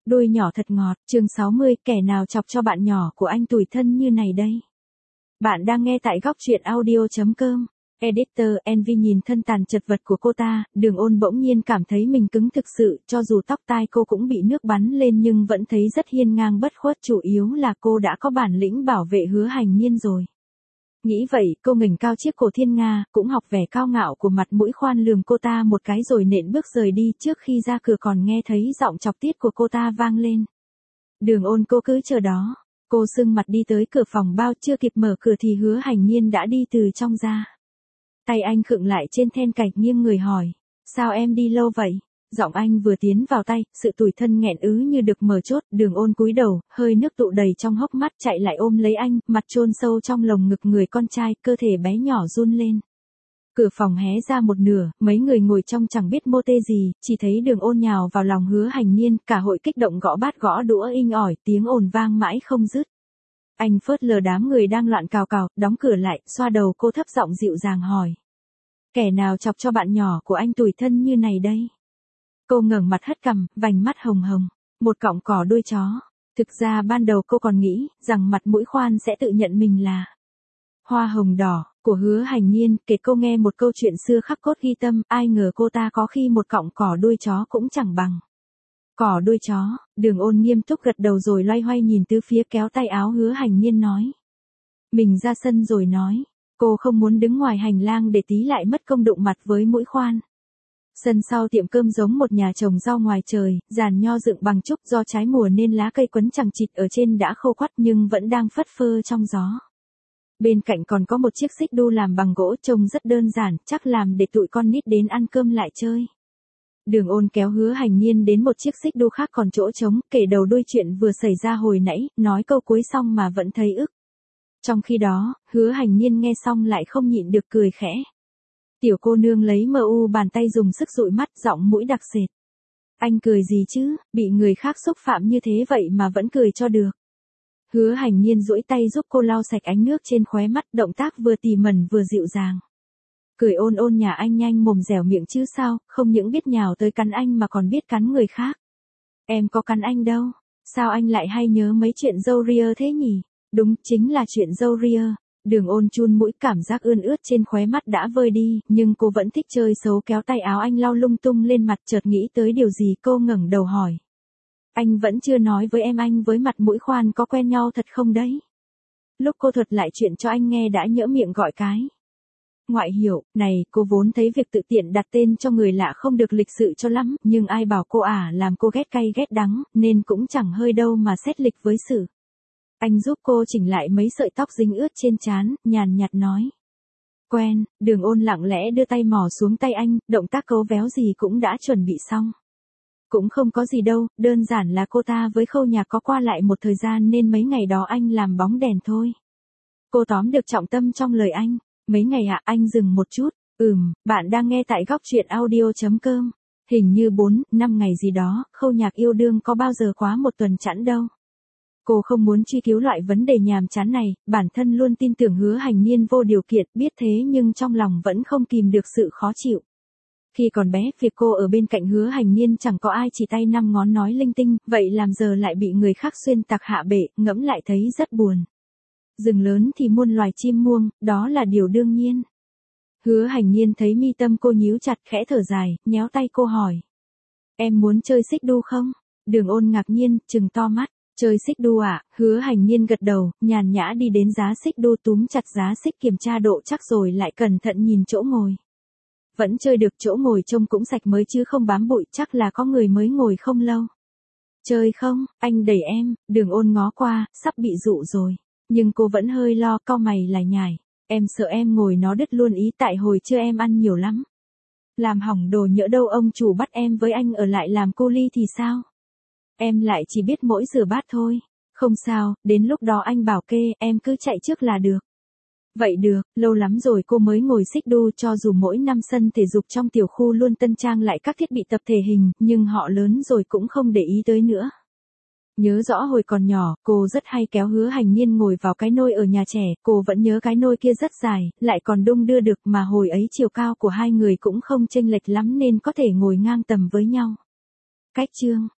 Đuôi nhỏ thật ngọt, chương 60, kẻ nào chọc cho bạn nhỏ của anh tủi thân như này đây. Bạn đang nghe tại góc truyện audio.com. Editor, Envy nhìn thân tàn chật vật của cô ta, Đường Ôn bỗng nhiên cảm thấy mình cứng thực sự, cho dù tóc tai cô cũng bị nước bắn lên nhưng vẫn thấy rất hiên ngang bất khuất, chủ yếu là cô đã có bản lĩnh bảo vệ Hứa Hành Nhiên rồi. Nghĩ vậy, cô ngẩng cao chiếc cổ thiên nga, cũng học vẻ cao ngạo của mặt mũi khoan lườm cô ta một cái rồi nện bước rời đi, trước khi ra cửa còn nghe thấy giọng chọc tiết của cô ta vang lên. Đường Ôn cô cứ chờ đó. Cô sưng mặt đi tới cửa phòng bao, chưa kịp mở cửa thì Hứa Hành Nhiên đã đi từ trong ra. Tay anh khựng lại trên then cạch nghiêng người hỏi. Sao em đi lâu vậy? Giọng anh vừa tiến vào tay, sự tủi thân nghẹn ứ như được mở chốt, Đường Ôn cúi đầu, hơi nước tụ đầy trong hốc mắt chạy lại ôm lấy anh, mặt chôn sâu trong lồng ngực người con trai, cơ thể bé nhỏ run lên. Cửa phòng hé ra một nửa, mấy người ngồi trong chẳng biết mô tê gì, chỉ thấy Đường Ôn nhào vào lòng Hứa Hành Nhiên, cả hội kích động gõ bát gõ đũa inh ỏi, tiếng ồn vang mãi không dứt. Anh phớt lờ đám người đang loạn cào cào, đóng cửa lại, xoa đầu cô thấp giọng dịu dàng hỏi. Kẻ nào chọc cho bạn nhỏ của anh tủi thân như này đây? Cô ngẩng mặt hất cằm, vành mắt hồng hồng. Một cọng cỏ đuôi chó. Thực ra ban đầu cô còn nghĩ rằng mặt mũi khoan sẽ tự nhận mình là hoa hồng đỏ của Hứa Hành Nhiên, kể cô nghe một câu chuyện xưa khắc cốt ghi tâm, ai ngờ cô ta có khi một cọng cỏ đuôi chó cũng chẳng bằng. Cỏ đuôi chó, Đường Ôn nghiêm túc gật đầu rồi loay hoay nhìn tứ phía, kéo tay áo Hứa Hành Nhiên nói. Mình ra sân rồi nói. Cô không muốn đứng ngoài hành lang để tí lại mất công đụng mặt với mũi khoan. Sân sau tiệm cơm giống một nhà trồng rau ngoài trời, giàn nho dựng bằng trúc, do trái mùa nên lá cây quấn chằng chịt ở trên đã khô quắt nhưng vẫn đang phất phơ trong gió. Bên cạnh còn có một chiếc xích đu làm bằng gỗ, trông rất đơn giản, chắc làm để tụi con nít đến ăn cơm lại chơi. Đường Ôn kéo Hứa Hành Nhiên đến một chiếc xích đu khác còn chỗ trống, kể đầu đuôi chuyện vừa xảy ra hồi nãy, nói câu cuối xong mà vẫn thấy ức. Trong khi đó, Hứa Hành Nhiên nghe xong lại không nhịn được cười khẽ. Tiểu cô nương lấy bàn tay dùng sức dụi mắt, giọng mũi đặc sệt. Anh cười gì chứ, bị người khác xúc phạm như thế vậy mà vẫn cười cho được. Hứa Hành Nhiên duỗi tay giúp cô lau sạch ánh nước trên khóe mắt, động tác vừa tỉ mẩn vừa dịu dàng. Cười ôn ôn nhà anh nhanh mồm dẻo miệng chứ sao, không những biết nhào tới cắn anh mà còn biết cắn người khác. Em có cắn anh đâu, sao anh lại hay nhớ mấy chuyện dâu ria thế nhỉ? Đúng, chính là chuyện dâu ria. Đường Ôn chun mũi, cảm giác ươn ướt trên khóe mắt đã vơi đi, nhưng cô vẫn thích chơi xấu, kéo tay áo anh lau lung tung lên mặt, chợt nghĩ tới điều gì cô ngẩng đầu hỏi. Anh vẫn chưa nói với em anh với mặt mũi khoan có quen nhau thật không đấy? Lúc cô thuật lại chuyện cho anh nghe đã nhỡ miệng gọi cái ngoại hiệu này, cô vốn thấy việc tự tiện đặt tên cho người lạ không được lịch sự cho lắm, nhưng ai bảo cô làm cô ghét cay ghét đắng, nên cũng chẳng hơi đâu mà xét lịch với sự. Anh giúp cô chỉnh lại mấy sợi tóc dính ướt trên trán, nhàn nhạt nói. Quen. Đường Ôn lặng lẽ đưa tay mò xuống tay anh, động tác cấu véo gì cũng đã chuẩn bị xong. Cũng không có gì đâu, đơn giản là cô ta với Khâu Nhạc có qua lại một thời gian nên mấy ngày đó anh làm bóng đèn thôi. Cô tóm được trọng tâm trong lời anh. Mấy ngày anh dừng một chút. Bạn đang nghe tại góc truyện audio.com. Hình như 4-5 ngày gì đó, Khâu Nhạc yêu đương có bao giờ quá một tuần chẵn đâu. Cô không muốn truy cứu loại vấn đề nhàm chán này, bản thân luôn tin tưởng Hứa Hành Nhiên vô điều kiện, biết thế nhưng trong lòng vẫn không kìm được sự khó chịu. Khi còn bé, việc cô ở bên cạnh Hứa Hành Nhiên chẳng có ai chỉ tay năm ngón nói linh tinh, vậy làm giờ lại bị người khác xuyên tạc hạ bệ, ngẫm lại thấy rất buồn. Rừng lớn thì muôn loài chim muông, đó là điều đương nhiên. Hứa Hành Nhiên thấy mi tâm cô nhíu chặt, khẽ thở dài, nhéo tay cô hỏi. Em muốn chơi xích đu không? Đường Ôn ngạc nhiên, trừng to mắt. Chơi xích đu Hứa Hành Nhiên gật đầu, nhàn nhã đi đến giá xích đu, túm chặt giá xích kiểm tra độ chắc rồi lại cẩn thận nhìn chỗ ngồi. Vẫn chơi được, chỗ ngồi trông cũng sạch mới chứ không bám bụi, chắc là có người mới ngồi không lâu. Chơi không? Anh đẩy em. Đường Ôn ngó qua, sắp bị dụ rồi. Nhưng cô vẫn hơi lo, cau mày lại nhải. Em sợ em ngồi nó đứt luôn ý, tại hồi trưa em ăn nhiều lắm. Làm hỏng đồ nhỡ đâu ông chủ bắt em với anh ở lại làm cô ly thì sao? Em lại chỉ biết mỗi rửa bát thôi. Không sao, đến lúc đó anh bảo kê, em cứ chạy trước là được. Vậy được, lâu lắm rồi cô mới ngồi xích đu, cho dù mỗi năm sân thể dục trong tiểu khu luôn tân trang lại các thiết bị tập thể hình, nhưng họ lớn rồi cũng không để ý tới nữa. Nhớ rõ hồi còn nhỏ, cô rất hay kéo Hứa Hành Nhiên ngồi vào cái nôi ở nhà trẻ, cô vẫn nhớ cái nôi kia rất dài, lại còn đung đưa được, mà hồi ấy chiều cao của hai người cũng không chênh lệch lắm nên có thể ngồi ngang tầm với nhau. Cách chương